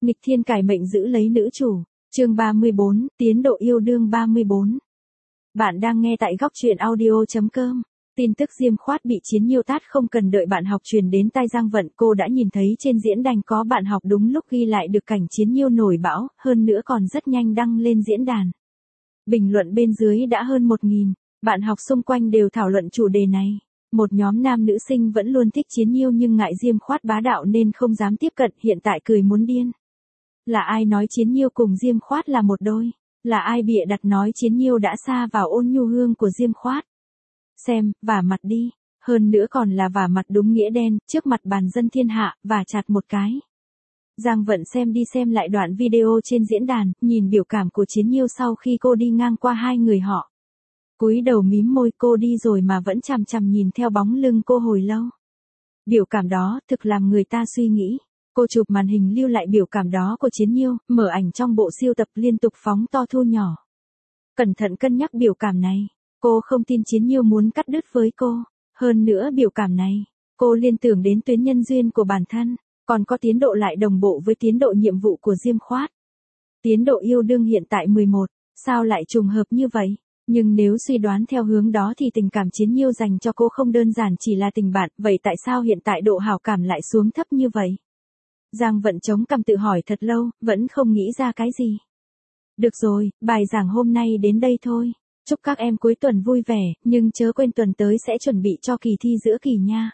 Nghịch thiên cải mệnh giữ lấy nữ chủ, chương 34, tiến độ yêu đương 34. Bạn đang nghe tại góc truyện audio.com. Tin tức Diêm Khoát bị Chiến Nhiêu tát không cần đợi bạn học truyền đến tai Giang Vận, cô đã nhìn thấy trên diễn đàn có bạn học đúng lúc ghi lại được cảnh Chiến Nhiêu nổi bão, hơn nữa còn rất nhanh đăng lên diễn đàn. Bình luận bên dưới đã hơn 1.000, bạn học xung quanh đều thảo luận chủ đề này. Một nhóm nam nữ sinh vẫn luôn thích Chiến Nhiêu nhưng ngại Diêm Khoát bá đạo nên không dám tiếp cận, hiện tại cười muốn điên. Là ai nói Chiến Nhiêu cùng Diêm Khoát là một đôi? Là ai bịa đặt nói Chiến Nhiêu đã sa vào ôn nhu hương của Diêm Khoát? Xem, vả mặt đi. Hơn nữa còn là vả mặt đúng nghĩa đen, trước mặt bàn dân thiên hạ, vả chặt một cái. Giang Vận xem đi xem lại đoạn video trên diễn đàn, nhìn biểu cảm của Chiến Nhiêu sau khi cô đi ngang qua hai người họ. Cúi đầu mím môi, cô đi rồi mà vẫn chằm chằm nhìn theo bóng lưng cô hồi lâu. Biểu cảm đó thực làm người ta suy nghĩ. Cô chụp màn hình lưu lại biểu cảm đó của Chiến Nhiêu, mở ảnh trong bộ siêu tập liên tục phóng to thu nhỏ. Cẩn thận cân nhắc biểu cảm này. Cô không tin Chiến Nhiêu muốn cắt đứt với cô. Hơn nữa biểu cảm này, cô liên tưởng đến tuyến nhân duyên của bản thân, còn có tiến độ lại đồng bộ với tiến độ nhiệm vụ của Diêm Khoát. Tiến độ yêu đương hiện tại 11, sao lại trùng hợp như vậy? Nhưng nếu suy đoán theo hướng đó thì tình cảm Chiến Nhiêu dành cho cô không đơn giản chỉ là tình bạn, vậy tại sao hiện tại độ hảo cảm lại xuống thấp như vậy? Giang Vận chống cằm tự hỏi thật lâu, vẫn không nghĩ ra cái gì. Được rồi, bài giảng hôm nay đến đây thôi. Chúc các em cuối tuần vui vẻ, nhưng chớ quên tuần tới sẽ chuẩn bị cho kỳ thi giữa kỳ nha.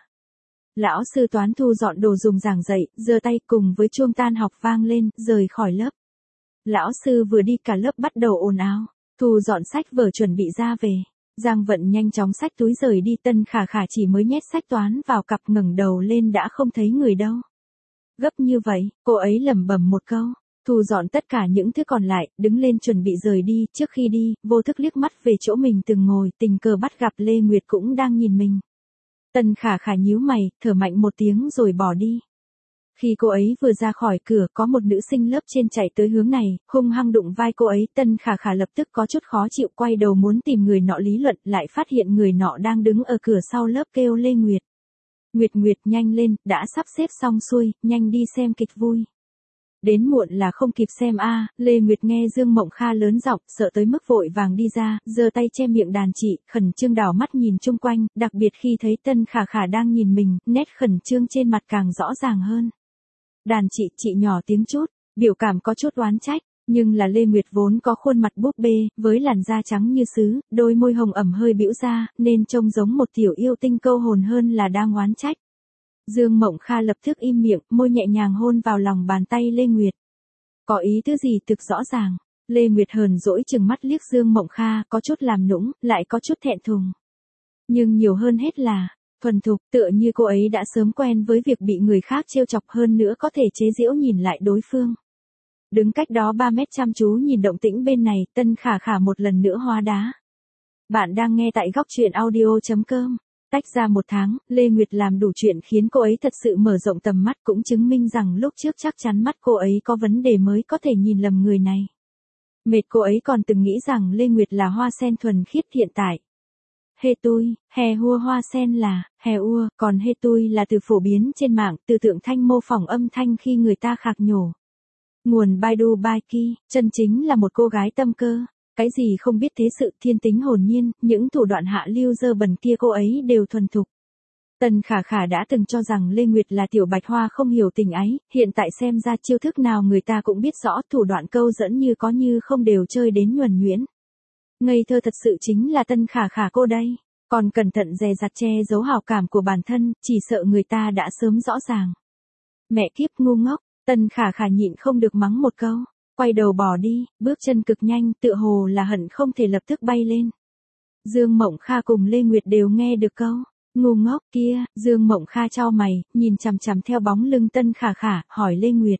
Lão sư toán thu dọn đồ dùng giảng dạy, giơ tay cùng với chuông tan học vang lên, rời khỏi lớp. Lão sư vừa đi cả lớp bắt đầu ồn ào, thu dọn sách vở chuẩn bị ra về. Giang Vận nhanh chóng xách túi rời đi, Tân Khả Khả chỉ mới nhét sách toán vào cặp ngẩng đầu lên đã không thấy người đâu. Gấp như vậy, cô ấy lẩm bẩm một câu, thu dọn tất cả những thứ còn lại, đứng lên chuẩn bị rời đi, trước khi đi, vô thức liếc mắt về chỗ mình từng ngồi, tình cờ bắt gặp Lê Nguyệt cũng đang nhìn mình. Tân Khả Khả nhíu mày, thở mạnh một tiếng rồi bỏ đi. Khi cô ấy vừa ra khỏi cửa, có một nữ sinh lớp trên chạy tới hướng này, hung hăng đụng vai cô ấy, Tân Khả Khả lập tức có chút khó chịu, quay đầu muốn tìm người nọ lý luận, lại phát hiện người nọ đang đứng ở cửa sau lớp kêu Lê Nguyệt. Nguyệt nhanh lên, đã sắp xếp xong xuôi, nhanh đi xem kịch vui. Đến muộn là không kịp xem a. Lê Nguyệt nghe Dương Mộng Kha lớn giọng, sợ tới mức vội vàng đi ra, giơ tay che miệng đàn chị, khẩn trương đảo mắt nhìn chung quanh, đặc biệt khi thấy Tân Khả Khả đang nhìn mình, nét khẩn trương trên mặt càng rõ ràng hơn. Đàn chị nhỏ tiếng chút, biểu cảm có chút oán trách, nhưng là Lê Nguyệt vốn có khuôn mặt búp bê, với làn da trắng như sứ, đôi môi hồng ẩm hơi bĩu ra, nên trông giống một tiểu yêu tinh câu hồn hơn là đang oán trách. Dương Mộng Kha lập tức im miệng, môi nhẹ nhàng hôn vào lòng bàn tay Lê Nguyệt. Có ý thứ gì thực rõ ràng. Lê Nguyệt hờn dỗi chừng mắt liếc Dương Mộng Kha, có chút làm nũng, lại có chút thẹn thùng. Nhưng nhiều hơn hết là thuần thục, tựa như cô ấy đã sớm quen với việc bị người khác trêu chọc, hơn nữa có thể chế giễu nhìn lại đối phương. Đứng cách đó 3 mét chăm chú nhìn động tĩnh bên này, Tân Khả Khả một lần nữa hóa đá. Bạn đang nghe tại góc truyện audio.com. Tách ra 1 tháng, Lê Nguyệt làm đủ chuyện khiến cô ấy thật sự mở rộng tầm mắt, cũng chứng minh rằng lúc trước chắc chắn mắt cô ấy có vấn đề mới có thể nhìn lầm người này. Mệt cô ấy còn từng nghĩ rằng Lê Nguyệt là hoa sen thuần khiết, hiện tại. Hê tui, hè hua hoa sen là, hè ua, còn hê tui là từ phổ biến trên mạng, từ tượng thanh mô phỏng âm thanh khi người ta khạc nhổ. Nguồn Baidu Baiki, chân chính là một cô gái tâm cơ. Cái gì không biết thế sự, thiên tính hồn nhiên, những thủ đoạn hạ lưu dơ bẩn kia cô ấy đều thuần thục. Tân Khả Khả đã từng cho rằng Lê Nguyệt là tiểu bạch hoa không hiểu tình ái, hiện tại xem ra chiêu thức nào người ta cũng biết rõ, thủ đoạn câu dẫn như có như không đều chơi đến nhuần nhuyễn. Ngây thơ thật sự chính là Tân Khả Khả cô đây, còn cẩn thận dè dặt che giấu hảo cảm của bản thân, chỉ sợ người ta đã sớm rõ ràng. Mẹ kiếp ngu ngốc, Tân Khả Khả nhịn không được mắng một câu. Quay đầu bỏ đi, bước chân cực nhanh, tựa hồ là hận không thể lập tức bay lên. Dương Mộng Kha cùng Lê Nguyệt đều nghe được câu ngu ngốc kia. Dương Mộng Kha chau mày, nhìn chằm chằm theo bóng lưng Tân Khả Khả, hỏi Lê Nguyệt.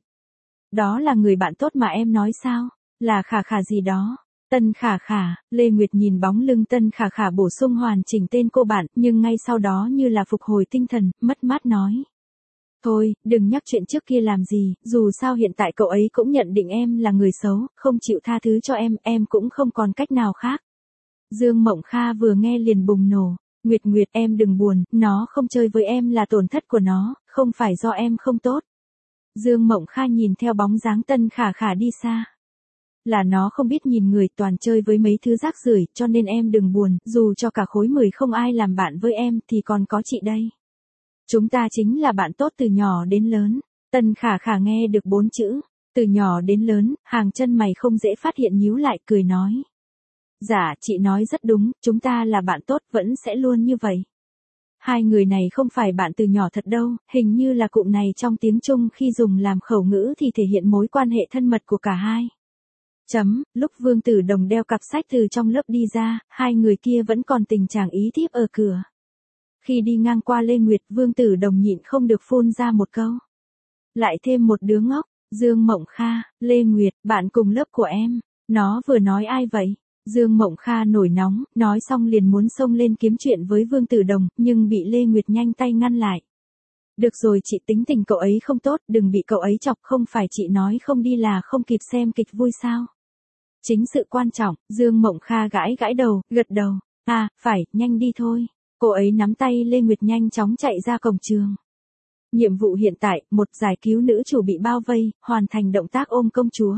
Đó là người bạn tốt mà em nói sao? Là Khả Khả gì đó? Tân Khả Khả. Lê Nguyệt nhìn bóng lưng Tân Khả Khả bổ sung hoàn chỉnh tên cô bạn, nhưng ngay sau đó như là phục hồi tinh thần, mất mát nói. Thôi, đừng nhắc chuyện trước kia làm gì, dù sao hiện tại cậu ấy cũng nhận định em là người xấu, không chịu tha thứ cho em cũng không còn cách nào khác. Dương Mộng Kha vừa nghe liền bùng nổ. Nguyệt em đừng buồn, nó không chơi với em là tổn thất của nó, không phải do em không tốt. Dương Mộng Kha nhìn theo bóng dáng Tân Khả Khả đi xa. Là nó không biết nhìn người, toàn chơi với mấy thứ rác rưởi, cho nên em đừng buồn, dù cho cả khối 10 không ai làm bạn với em thì còn có chị đây. Chúng ta chính là bạn tốt từ nhỏ đến lớn. Tân Khả Khả nghe được 4 chữ, từ nhỏ đến lớn, hàng chân mày không dễ phát hiện nhíu lại, cười nói. Dạ, chị nói rất đúng, chúng ta là bạn tốt, vẫn sẽ luôn như vậy. Hai người này không phải bạn từ nhỏ thật đâu, hình như là cụm này trong tiếng Trung khi dùng làm khẩu ngữ thì thể hiện mối quan hệ thân mật của cả hai. Lúc Vương Tử Đồng đeo cặp sách từ trong lớp đi ra, hai người kia vẫn còn tình trạng ý thiếp ở cửa. Khi đi ngang qua Lê Nguyệt, Vương Tử Đồng nhịn không được phun ra một câu. Lại thêm một đứa ngốc, Dương Mộng Kha, Lê Nguyệt, bạn cùng lớp của em. Nó vừa nói ai vậy? Dương Mộng Kha nổi nóng, nói xong liền muốn xông lên kiếm chuyện với Vương Tử Đồng, nhưng bị Lê Nguyệt nhanh tay ngăn lại. Được rồi, chị tính tình cậu ấy không tốt, đừng bị cậu ấy chọc, không phải chị nói không đi là không kịp xem kịch vui sao? Chính sự quan trọng, Dương Mộng Kha gãi gãi đầu, gật đầu. À, phải, nhanh đi thôi. Cô ấy nắm tay Lê Nguyệt nhanh chóng chạy ra cổng trường. Nhiệm vụ hiện tại, 1. Giải cứu nữ chủ bị bao vây, hoàn thành động tác ôm công chúa.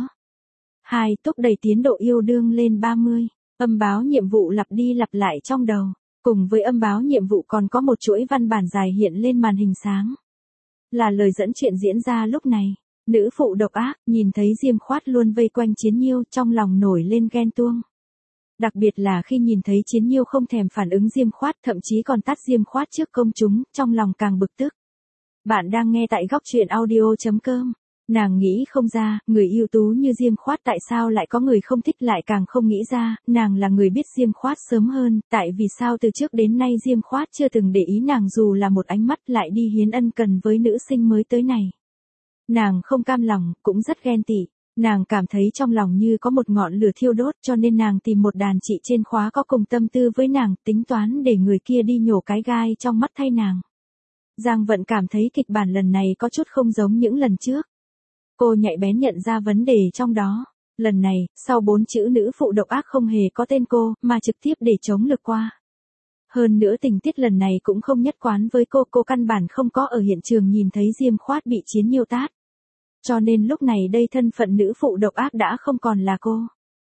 2. Thúc đẩy tiến độ yêu đương lên 30. Âm báo nhiệm vụ lặp đi lặp lại trong đầu. Cùng với âm báo nhiệm vụ còn có một chuỗi văn bản dài hiện lên màn hình sáng. Là lời dẫn chuyện diễn ra lúc này. Nữ phụ độc ác, nhìn thấy Diêm Khoát luôn vây quanh Chiến Nhiêu, trong lòng nổi lên ghen tuông. Đặc biệt là khi nhìn thấy Chiến Nhiêu không thèm phản ứng Diêm Khoát, thậm chí còn tát Diêm Khoát trước công chúng, trong lòng càng bực tức. Bạn đang nghe tại góc truyện audio.com. Nàng nghĩ không ra, người ưu tú như Diêm Khoát tại sao lại có người không thích, lại càng không nghĩ ra, nàng là người biết Diêm Khoát sớm hơn, tại vì sao từ trước đến nay Diêm Khoát chưa từng để ý nàng dù là một ánh mắt, lại đi hiến ân cần với nữ sinh mới tới này. Nàng không cam lòng, cũng rất ghen tị. Nàng cảm thấy trong lòng như có một ngọn lửa thiêu đốt, cho nên nàng tìm một đàn chị trên khóa có cùng tâm tư với nàng, tính toán để người kia đi nhổ cái gai trong mắt thay nàng. Giang Vận cảm thấy kịch bản lần này có chút không giống những lần trước. Cô nhạy bén nhận ra vấn đề trong đó. Lần này, sau 4 chữ nữ phụ độc ác không hề có tên cô, mà trực tiếp để chống lược qua. Hơn nữa tình tiết lần này cũng không nhất quán với cô căn bản không có ở hiện trường nhìn thấy Diêm Khoát bị Chiến Nhiêu tát. Cho nên lúc này đây thân phận nữ phụ độc ác đã không còn là cô.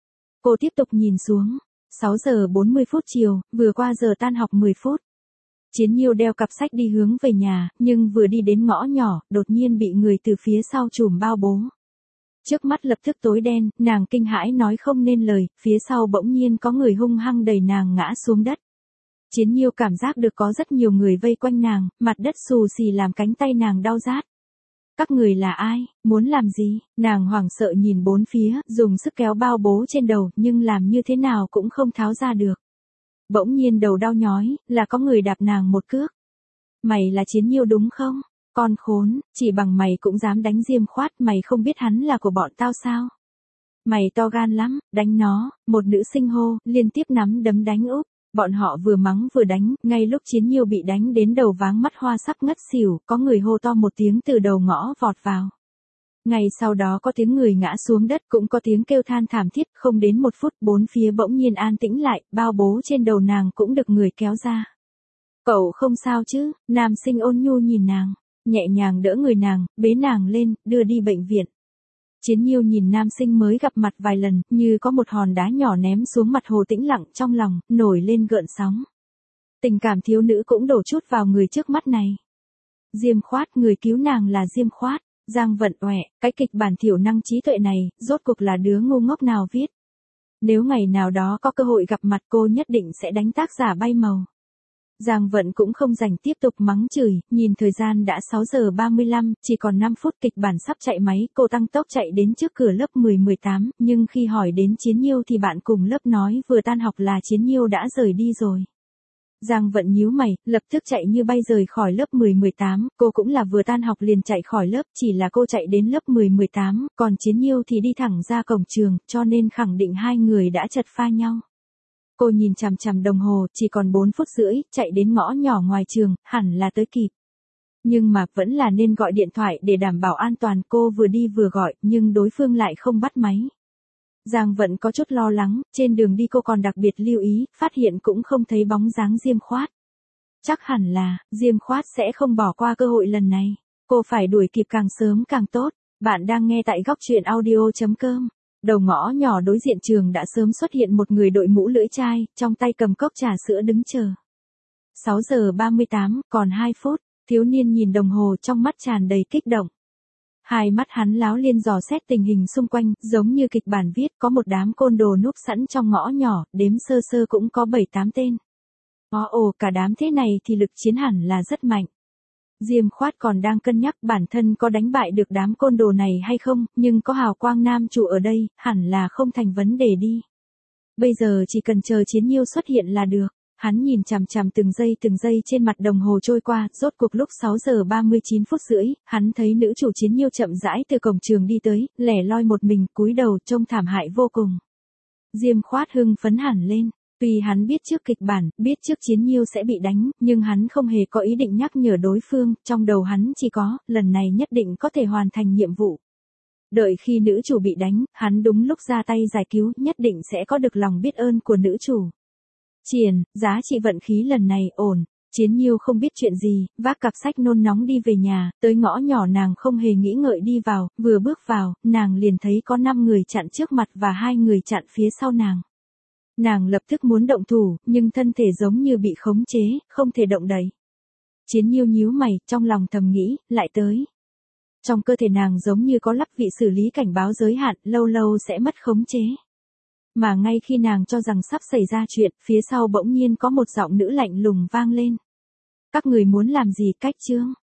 Cô tiếp tục nhìn xuống. 6 giờ 40 phút chiều, vừa qua giờ tan học 10 phút. Chiến Nhiêu đeo cặp sách đi hướng về nhà, nhưng vừa đi đến ngõ nhỏ, đột nhiên bị người từ phía sau trùm bao bố. Trước mắt lập tức tối đen, nàng kinh hãi nói không nên lời, phía sau bỗng nhiên có người hung hăng đẩy nàng ngã xuống đất. Chiến Nhiêu cảm giác được có rất nhiều người vây quanh nàng, mặt đất xù xì làm cánh tay nàng đau rát. Các người là ai, muốn làm gì? Nàng hoảng sợ nhìn bốn phía, dùng sức kéo bao bố trên đầu, nhưng làm như thế nào cũng không tháo ra được. Bỗng nhiên đầu đau nhói, là có người đạp nàng một cước. Mày là Chiến Nhiêu đúng không? Con khốn, chỉ bằng mày cũng dám đánh Diêm Khoát, mày không biết hắn là của bọn tao sao? Mày to gan lắm, đánh nó, một nữ sinh hô, liên tiếp nắm đấm đánh úp. Bọn họ vừa mắng vừa đánh, ngay lúc Chiến Nhiêu bị đánh đến đầu váng mắt hoa sắp ngất xỉu, có người hô to một tiếng từ đầu ngõ vọt vào. Ngay sau đó có tiếng người ngã xuống đất, cũng có tiếng kêu than thảm thiết, không đến 1 phút, bốn phía bỗng nhiên an tĩnh lại, bao bố trên đầu nàng cũng được người kéo ra. Cậu không sao chứ? Nam sinh ôn nhu nhìn nàng, nhẹ nhàng đỡ người nàng, bế nàng lên, đưa đi bệnh viện. Chiến Nhiêu nhìn nam sinh mới gặp mặt vài lần, như có một hòn đá nhỏ ném xuống mặt hồ, tĩnh lặng trong lòng, nổi lên gợn sóng. Tình cảm thiếu nữ cũng đổ chút vào người trước mắt này. Diêm Khoát, người cứu nàng là Diêm Khoát. Giang Vận oẻ, cái kịch bản thiểu năng trí tuệ này, rốt cuộc là đứa ngu ngốc nào viết. Nếu ngày nào đó có cơ hội gặp mặt cô nhất định sẽ đánh tác giả bay màu. Giang Vận cũng không rảnh tiếp tục mắng chửi, nhìn thời gian đã 6 giờ 35, chỉ còn 5 phút kịch bản sắp chạy máy, cô tăng tốc chạy đến trước cửa lớp 10-18, nhưng khi hỏi đến Chiến Nhiêu thì bạn cùng lớp nói vừa tan học là Chiến Nhiêu đã rời đi rồi. Giang Vận nhíu mày, lập tức chạy như bay rời khỏi lớp 10-18, cô cũng là vừa tan học liền chạy khỏi lớp, chỉ là cô chạy đến lớp 10-18, còn Chiến Nhiêu thì đi thẳng ra cổng trường, cho nên khẳng định hai người đã chật pha nhau. Cô nhìn chằm chằm đồng hồ, chỉ còn 4 phút rưỡi, chạy đến ngõ nhỏ ngoài trường, hẳn là tới kịp. Nhưng mà vẫn là nên gọi điện thoại để đảm bảo an toàn, cô vừa đi vừa gọi, nhưng đối phương lại không bắt máy. Giang Vận có chút lo lắng, trên đường đi cô còn đặc biệt lưu ý, phát hiện cũng không thấy bóng dáng Diêm Khoát. Chắc hẳn là, Diêm Khoát sẽ không bỏ qua cơ hội lần này. Cô phải đuổi kịp càng sớm càng tốt. Bạn đang nghe tại góc truyện audio.com. Đầu ngõ nhỏ đối diện trường đã sớm xuất hiện một người đội mũ lưỡi chai, trong tay cầm cốc trà sữa đứng chờ. 6 giờ 38, còn 2 phút, thiếu niên nhìn đồng hồ trong mắt tràn đầy kích động. Hai mắt hắn láo liên dò xét tình hình xung quanh, giống như kịch bản viết có một đám côn đồ núp sẵn trong ngõ nhỏ, đếm sơ sơ cũng có 7-8 tên. Ồ, cả đám thế này thì lực chiến hẳn là rất mạnh. Diêm Khoát còn đang cân nhắc bản thân có đánh bại được đám côn đồ này hay không, nhưng có hào quang nam chủ ở đây, hẳn là không thành vấn đề đi. Bây giờ chỉ cần chờ Chiến Nhiêu xuất hiện là được. Hắn nhìn chằm chằm từng giây trên mặt đồng hồ trôi qua, rốt cuộc lúc 6 giờ 39 phút rưỡi, hắn thấy nữ chủ Chiến Nhiêu chậm rãi từ cổng trường đi tới, lẻ loi một mình, cúi đầu trông thảm hại vô cùng. Diêm Khoát hưng phấn hẳn lên. Tuy hắn biết trước kịch bản, biết trước Chiến Nhiêu sẽ bị đánh, nhưng hắn không hề có ý định nhắc nhở đối phương, trong đầu hắn chỉ có, lần này nhất định có thể hoàn thành nhiệm vụ. Đợi khi nữ chủ bị đánh, hắn đúng lúc ra tay giải cứu, nhất định sẽ có được lòng biết ơn của nữ chủ. Triển, giá trị vận khí lần này ổn. Chiến Nhiêu không biết chuyện gì, vác cặp sách nôn nóng đi về nhà, tới ngõ nhỏ nàng không hề nghĩ ngợi đi vào, vừa bước vào, nàng liền thấy có 5 người chặn trước mặt và 2 người chặn phía sau nàng. Nàng lập tức muốn động thủ, nhưng thân thể giống như bị khống chế, không thể động đậy. Chiến Nhiêu nhíu mày, trong lòng thầm nghĩ, lại tới. Trong cơ thể nàng giống như có lắp vị xử lý cảnh báo giới hạn, lâu lâu sẽ mất khống chế. Mà ngay khi nàng cho rằng sắp xảy ra chuyện, phía sau bỗng nhiên có một giọng nữ lạnh lùng vang lên. Các người muốn làm gì cách chương?